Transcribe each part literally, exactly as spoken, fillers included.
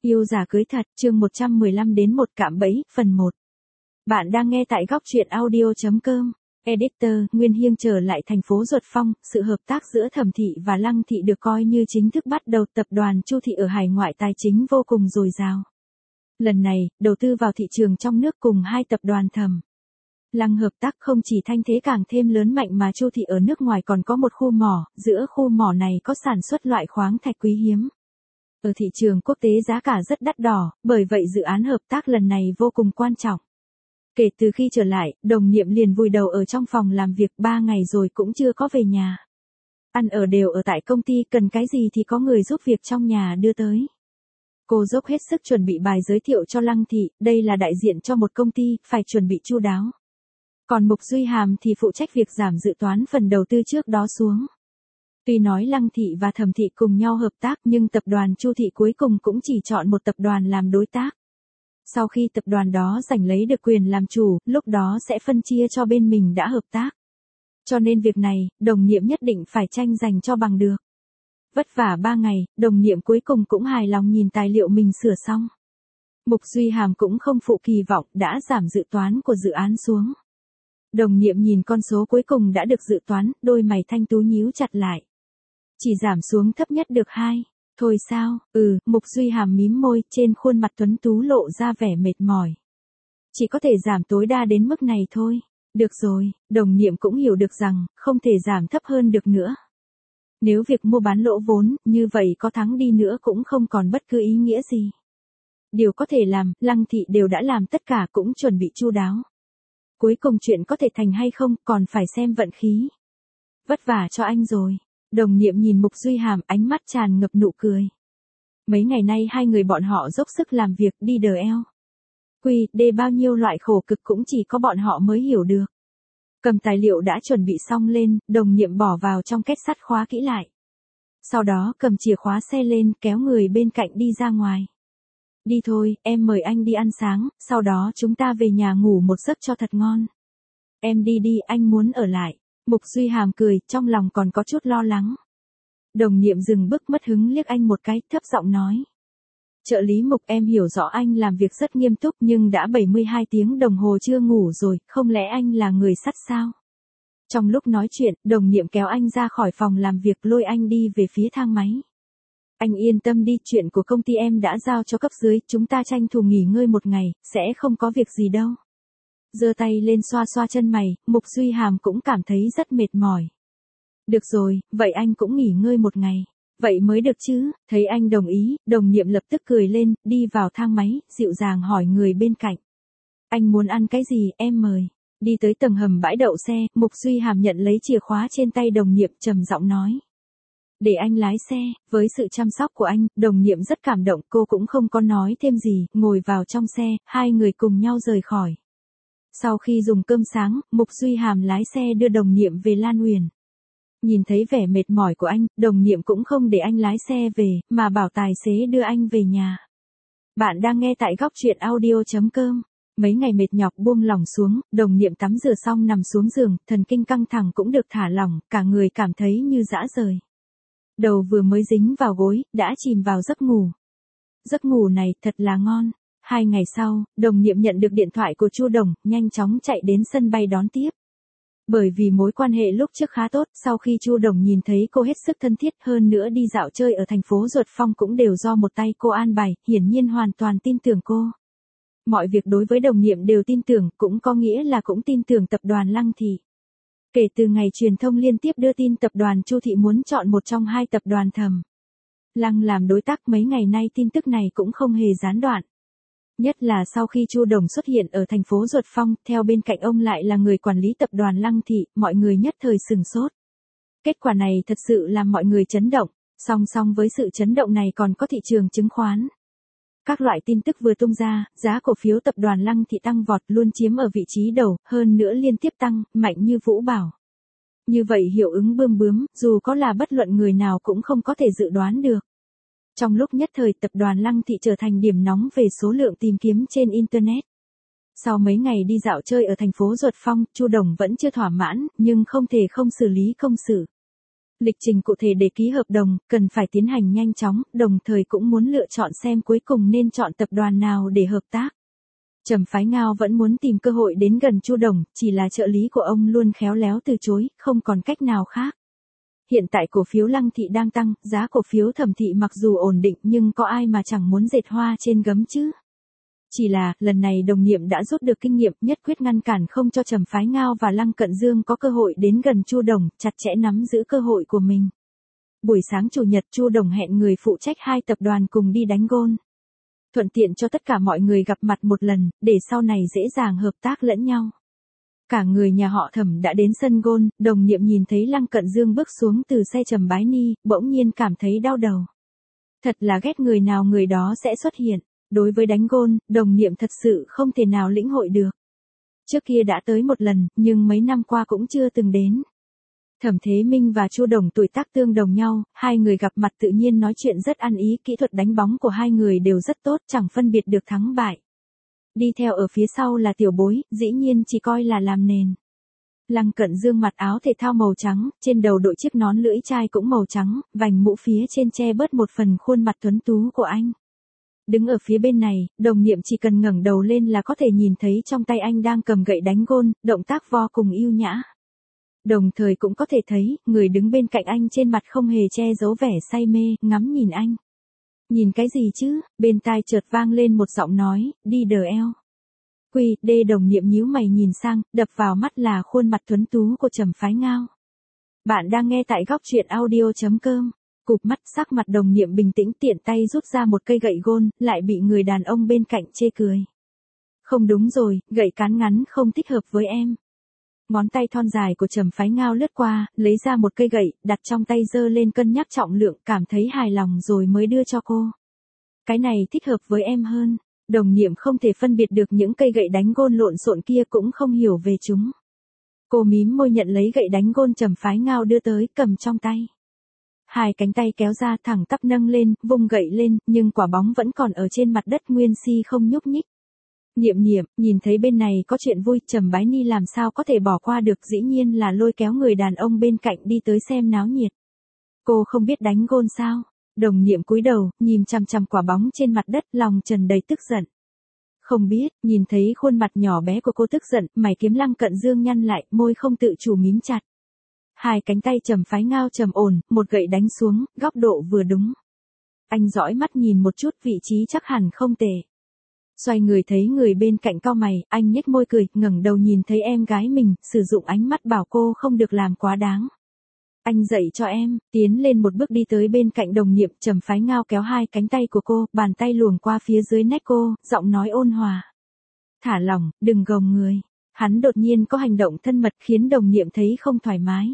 Yêu giả cưới thật, chương một trăm mười lăm đến một cạm bẫy, phần một. Bạn đang nghe tại góc truyện audio chấm com. Editor, Nguyên Hiên trở lại thành phố Duật Phong, sự hợp tác giữa Thẩm Thị và Lăng Thị được coi như chính thức bắt đầu. Tập đoàn Chu Thị ở hải ngoại tài chính vô cùng dồi dào. Lần này, đầu tư vào thị trường trong nước cùng hai tập đoàn Thẩm Lăng hợp tác không chỉ thanh thế càng thêm lớn mạnh mà Chu Thị ở nước ngoài còn có một khu mỏ, giữa khu mỏ này có sản xuất loại khoáng thạch quý hiếm. Ở thị trường quốc tế giá cả rất đắt đỏ, bởi vậy dự án hợp tác lần này vô cùng quan trọng. Kể từ khi trở lại, Đồng Niệm liền vùi đầu ở trong phòng làm việc ba ngày rồi cũng chưa có về nhà. Ăn ở đều ở tại công ty, cần cái gì thì có người giúp việc trong nhà đưa tới. Cô dốc hết sức chuẩn bị bài giới thiệu cho Lăng Thị, đây là đại diện cho một công ty, phải chuẩn bị chu đáo. Còn Mục Duy Hàm thì phụ trách việc giảm dự toán phần đầu tư trước đó xuống. Tuy nói Lăng Thị và Thẩm Thị cùng nhau hợp tác nhưng tập đoàn Chu Thị cuối cùng cũng chỉ chọn một tập đoàn làm đối tác. Sau khi tập đoàn đó giành lấy được quyền làm chủ, lúc đó sẽ phân chia cho bên mình đã hợp tác. Cho nên việc này, Đồng Niệm nhất định phải tranh giành cho bằng được. Vất vả ba ngày, Đồng Niệm cuối cùng cũng hài lòng nhìn tài liệu mình sửa xong. Mục Duy Hàm cũng không phụ kỳ vọng, đã giảm dự toán của dự án xuống. Đồng Niệm nhìn con số cuối cùng đã được dự toán, đôi mày thanh tú nhíu chặt lại. Chỉ giảm xuống thấp nhất được hai. Thôi sao, ừ, Mục Duy Hàm mím môi, trên khuôn mặt tuấn tú lộ ra vẻ mệt mỏi. Chỉ có thể giảm tối đa đến mức này thôi. Được rồi, Đồng Niệm cũng hiểu được rằng, không thể giảm thấp hơn được nữa. Nếu việc mua bán lỗ vốn, như vậy có thắng đi nữa cũng không còn bất cứ ý nghĩa gì. Điều có thể làm, Lăng Thị đều đã làm tất cả cũng chuẩn bị chu đáo. Cuối cùng chuyện có thể thành hay không, còn phải xem vận khí. Vất vả cho anh rồi. Đồng Niệm nhìn Mục Duy Hàm, ánh mắt tràn ngập nụ cười. Mấy ngày nay hai người bọn họ dốc sức làm việc đi đờ eo. Quy, đê bao nhiêu loại khổ cực cũng chỉ có bọn họ mới hiểu được. Cầm tài liệu đã chuẩn bị xong lên, Đồng Niệm bỏ vào trong két sắt khóa kỹ lại. Sau đó cầm chìa khóa xe lên, kéo người bên cạnh đi ra ngoài. Đi thôi, em mời anh đi ăn sáng, sau đó chúng ta về nhà ngủ một giấc cho thật ngon. Em đi đi, anh muốn ở lại. Mục Duy Hàm cười, trong lòng còn có chút lo lắng. Đồng Niệm dừng bước mất hứng liếc anh một cái, thấp giọng nói. Trợ lý Mục, em hiểu rõ anh làm việc rất nghiêm túc nhưng đã bảy mươi hai tiếng đồng hồ chưa ngủ rồi, không lẽ anh là người sắt sao? Trong lúc nói chuyện, Đồng Niệm kéo anh ra khỏi phòng làm việc, lôi anh đi về phía thang máy. Anh yên tâm đi, chuyện của công ty em đã giao cho cấp dưới, chúng ta tranh thủ nghỉ ngơi một ngày, sẽ không có việc gì đâu. Giơ tay lên xoa xoa chân mày, Mục Duy Hàm cũng cảm thấy rất mệt mỏi. Được rồi, vậy anh cũng nghỉ ngơi một ngày. Vậy mới được chứ, thấy anh đồng ý, Đồng Niệm lập tức cười lên, đi vào thang máy, dịu dàng hỏi người bên cạnh. Anh muốn ăn cái gì, em mời. Đi tới tầng hầm bãi đậu xe, Mục Duy Hàm nhận lấy chìa khóa trên tay Đồng Niệm, trầm giọng nói. Để anh lái xe, với sự chăm sóc của anh, Đồng Niệm rất cảm động, cô cũng không có nói thêm gì, ngồi vào trong xe, hai người cùng nhau rời khỏi. Sau khi dùng cơm sáng, Mục Duy Hàm lái xe đưa Đồng Niệm về Lan Uyển. Nhìn thấy vẻ mệt mỏi của anh, Đồng Niệm cũng không để anh lái xe về, mà bảo tài xế đưa anh về nhà. Bạn đang nghe tại góc truyện audio chấm com. Mấy ngày mệt nhọc buông lỏng xuống, Đồng Niệm tắm rửa xong nằm xuống giường, thần kinh căng thẳng cũng được thả lỏng, cả người cảm thấy như dã rời. Đầu vừa mới dính vào gối, đã chìm vào giấc ngủ. Giấc ngủ này thật là ngon. Hai ngày sau, Đồng Niệm nhận được điện thoại của Chu Đồng, nhanh chóng chạy đến sân bay đón tiếp. Bởi vì mối quan hệ lúc trước khá tốt, sau khi Chu Đồng nhìn thấy cô hết sức thân thiết, hơn nữa đi dạo chơi ở thành phố Duật Phong cũng đều do một tay cô an bài, hiển nhiên hoàn toàn tin tưởng cô. Mọi việc đối với Đồng Niệm đều tin tưởng, cũng có nghĩa là cũng tin tưởng tập đoàn Lăng Thị. Kể từ ngày truyền thông liên tiếp đưa tin tập đoàn Chu Thị muốn chọn một trong hai tập đoàn Thẩm Lăng làm đối tác, mấy ngày nay tin tức này cũng không hề gián đoạn. Nhất là sau khi Chu Đồng xuất hiện ở thành phố Duật Phong, theo bên cạnh ông lại là người quản lý tập đoàn Lăng Thị, mọi người nhất thời sừng sốt. Kết quả này thật sự làm mọi người chấn động, song song với sự chấn động này còn có thị trường chứng khoán. Các loại tin tức vừa tung ra, giá cổ phiếu tập đoàn Lăng Thị tăng vọt, luôn chiếm ở vị trí đầu, hơn nữa liên tiếp tăng, mạnh như vũ bảo. Như vậy hiệu ứng bươm bướm, dù có là bất luận người nào cũng không có thể dự đoán được. Trong lúc nhất thời, tập đoàn Lăng Thị trở thành điểm nóng về số lượng tìm kiếm trên Internet. Sau mấy ngày đi dạo chơi ở thành phố Duật Phong, Chu Đồng vẫn chưa thỏa mãn, nhưng không thể không xử lý công sự. Lịch trình cụ thể để ký hợp đồng, cần phải tiến hành nhanh chóng, đồng thời cũng muốn lựa chọn xem cuối cùng nên chọn tập đoàn nào để hợp tác. Trầm Phái Ngao vẫn muốn tìm cơ hội đến gần Chu Đồng, chỉ là trợ lý của ông luôn khéo léo từ chối, không còn cách nào khác. Hiện tại cổ phiếu Lăng Thị đang tăng, giá cổ phiếu Thẩm Thị mặc dù ổn định nhưng có ai mà chẳng muốn dệt hoa trên gấm chứ. Chỉ là, lần này đồng niệm đã rút được kinh nghiệm, nhất quyết ngăn cản không cho Trầm Phái Ngao và Lăng Cận Dương có cơ hội đến gần Chu Đồng, chặt chẽ nắm giữ cơ hội của mình. Buổi sáng chủ nhật Chu Đồng hẹn người phụ trách hai tập đoàn cùng đi đánh gôn. Thuận tiện cho tất cả mọi người gặp mặt một lần, để sau này dễ dàng hợp tác lẫn nhau. Cả người nhà họ Thẩm đã đến sân gôn, đồng niệm nhìn thấy Lăng Cận Dương bước xuống từ xe Trầm Bái Ni, bỗng nhiên cảm thấy đau đầu. Thật là ghét người nào người đó sẽ xuất hiện. Đối với đánh gôn, đồng niệm thật sự không thể nào lĩnh hội được. Trước kia đã tới một lần, nhưng mấy năm qua cũng chưa từng đến. Thẩm Thế Minh và Chu Đồng tuổi tác tương đồng nhau, hai người gặp mặt tự nhiên nói chuyện rất ăn ý, kỹ thuật đánh bóng của hai người đều rất tốt, chẳng phân biệt được thắng bại. Đi theo ở phía sau là Tiểu Bối, dĩ nhiên chỉ coi là làm nền. Lăng Cận Dương mặc áo thể thao màu trắng, trên đầu đội chiếc nón lưỡi chai cũng màu trắng, vành mũ phía trên che bớt một phần khuôn mặt tuấn tú của anh. Đứng ở phía bên này, đồng niệm chỉ cần ngẩng đầu lên là có thể nhìn thấy trong tay anh đang cầm gậy đánh gôn, động tác vô cùng yêu nhã. Đồng thời cũng có thể thấy, người đứng bên cạnh anh trên mặt không hề che giấu vẻ say mê, ngắm nhìn anh. Nhìn cái gì chứ, bên tai chợt vang lên một giọng nói, đi đờ eo. Quy, đê đồng niệm nhíu mày nhìn sang, đập vào mắt là khuôn mặt tuấn tú của Trầm Phái Ngao. Bạn đang nghe tại góc truyện audio chấm com. Cụp mắt, sắc mặt đồng niệm bình tĩnh, tiện tay rút ra một cây gậy gôn, lại bị người đàn ông bên cạnh chê cười. Không đúng rồi, gậy cán ngắn không thích hợp với em. Ngón tay thon dài của Trầm Phái Ngao lướt qua, lấy ra một cây gậy, đặt trong tay giơ lên cân nhắc trọng lượng, cảm thấy hài lòng rồi mới đưa cho cô. Cái này thích hợp với em hơn. Đồng niệm không thể phân biệt được những cây gậy đánh gôn lộn xộn kia, cũng không hiểu về chúng. Cô mím môi nhận lấy gậy đánh gôn Trầm Phái Ngao đưa tới, cầm trong tay. Hai cánh tay kéo ra thẳng tắp nâng lên, vung gậy lên, nhưng quả bóng vẫn còn ở trên mặt đất nguyên si không nhúc nhích. Niệm niệm, nhìn thấy bên này có chuyện vui, Trầm Bái Ni làm sao có thể bỏ qua được, dĩ nhiên là lôi kéo người đàn ông bên cạnh đi tới xem náo nhiệt. Cô không biết đánh gôn sao? Đồng niệm cúi đầu, nhìn chằm chằm quả bóng trên mặt đất, lòng tràn đầy tức giận. Không biết, nhìn thấy khuôn mặt nhỏ bé của cô tức giận, mày kiếm Lăng Cận Dương nhăn lại, môi không tự chủ mím chặt. Hai cánh tay Trầm Phái Ngao trầm ổn, một gậy đánh xuống, góc độ vừa đúng. Anh dõi mắt nhìn một chút, vị trí chắc hẳn không tệ. Xoay người thấy người bên cạnh cau mày, anh nhếch môi cười, ngẩng đầu nhìn thấy em gái mình, sử dụng ánh mắt bảo cô không được làm quá đáng. Anh dạy cho em, tiến lên một bước đi tới bên cạnh đồng niệm, Trầm Phái Ngao kéo hai cánh tay của cô, bàn tay luồn qua phía dưới nách cô, giọng nói ôn hòa. Thả lỏng, đừng gồng người. Hắn đột nhiên có hành động thân mật khiến đồng niệm thấy không thoải mái.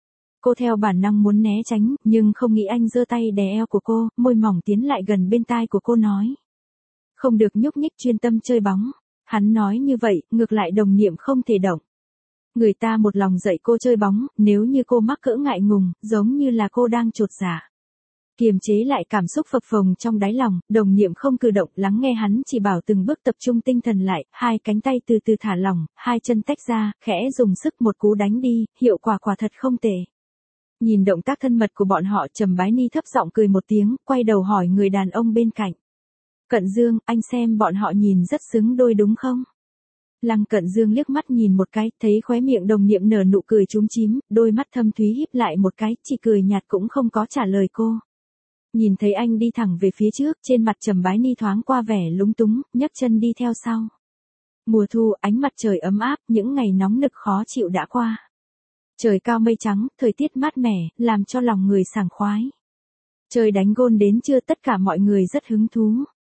Cô theo bản năng muốn né tránh, nhưng không nghĩ anh giơ tay đè eo của cô, môi mỏng tiến lại gần bên tai của cô nói. Không được nhúc nhích, chuyên tâm chơi bóng. Hắn nói như vậy, ngược lại đồng niệm không thể động. Người ta một lòng dạy cô chơi bóng, nếu như cô mắc cỡ ngại ngùng, giống như là cô đang chột dạ. Kiềm chế lại cảm xúc phập phồng trong đáy lòng, đồng niệm không cử động, lắng nghe hắn chỉ bảo từng bước, tập trung tinh thần lại, hai cánh tay từ từ thả lỏng, hai chân tách ra, khẽ dùng sức một cú đánh đi, hiệu quả quả thật không tệ. Nhìn động tác thân mật của bọn họ, Trầm Bái Ni thấp giọng cười một tiếng, quay đầu hỏi người đàn ông bên cạnh. Cận Dương, anh xem bọn họ nhìn rất xứng đôi đúng không? Lăng Cận Dương liếc mắt nhìn một cái, thấy khóe miệng đồng niệm nở nụ cười chúm chím, đôi mắt thâm thúy híp lại một cái, chỉ cười nhạt cũng không có trả lời cô. Nhìn thấy anh đi thẳng về phía trước, trên mặt Trầm Bái Ni thoáng qua vẻ lúng túng, nhấc chân đi theo sau. Mùa thu, ánh mặt trời ấm áp, những ngày nóng nực khó chịu đã qua. Trời cao mây trắng, thời tiết mát mẻ, làm cho lòng người sảng khoái. Trời đánh gôn đến trưa, tất cả mọi người rất hứng thú.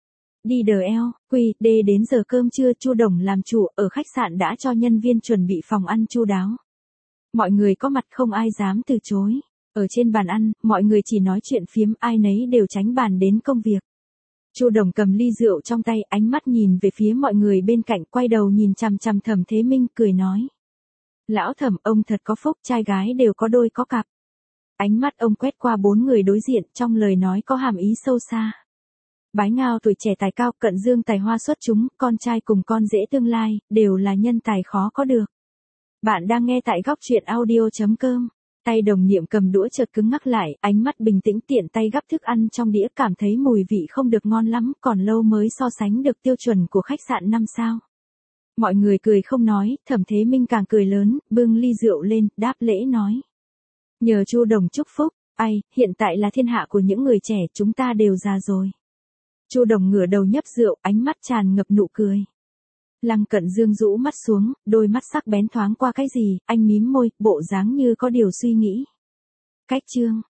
Đi đờ eo, quy, đê đến giờ cơm trưa, Chu Đồng làm chủ, ở khách sạn đã cho nhân viên chuẩn bị phòng ăn chu đáo. Mọi người có mặt không ai dám từ chối. Ở trên bàn ăn, mọi người chỉ nói chuyện phiếm, ai nấy đều tránh bàn đến công việc. Chu Đồng cầm ly rượu trong tay, ánh mắt nhìn về phía mọi người bên cạnh, quay đầu nhìn chằm chằm Thẩm Thế Minh, cười nói. Lão Thẩm, ông thật có phúc, trai gái đều có đôi có cặp. Ánh mắt ông quét qua bốn người đối diện, trong lời nói có hàm ý sâu xa. Bái Ngao tuổi trẻ tài cao, Cận Dương tài hoa xuất chúng, con trai cùng con rể tương lai, đều là nhân tài khó có được. Bạn đang nghe tại góc truyện audio chấm com. Tay đồng nhiệm cầm đũa chợt cứng ngắc lại, ánh mắt bình tĩnh tiện tay gắp thức ăn trong đĩa, cảm thấy mùi vị không được ngon lắm, còn lâu mới so sánh được tiêu chuẩn của khách sạn năm sao. Mọi người cười không nói, Thẩm Thế Minh càng cười lớn, bưng ly rượu lên, đáp lễ nói. Nhờ Chu Đồng chúc phúc, ai, hiện tại là thiên hạ của những người trẻ, chúng ta đều già rồi. Chu Đồng ngửa đầu nhấp rượu, ánh mắt tràn ngập nụ cười. Lăng Cận Dương rũ mắt xuống, đôi mắt sắc bén thoáng qua cái gì, anh mím môi, bộ dáng như có điều suy nghĩ. Cách chương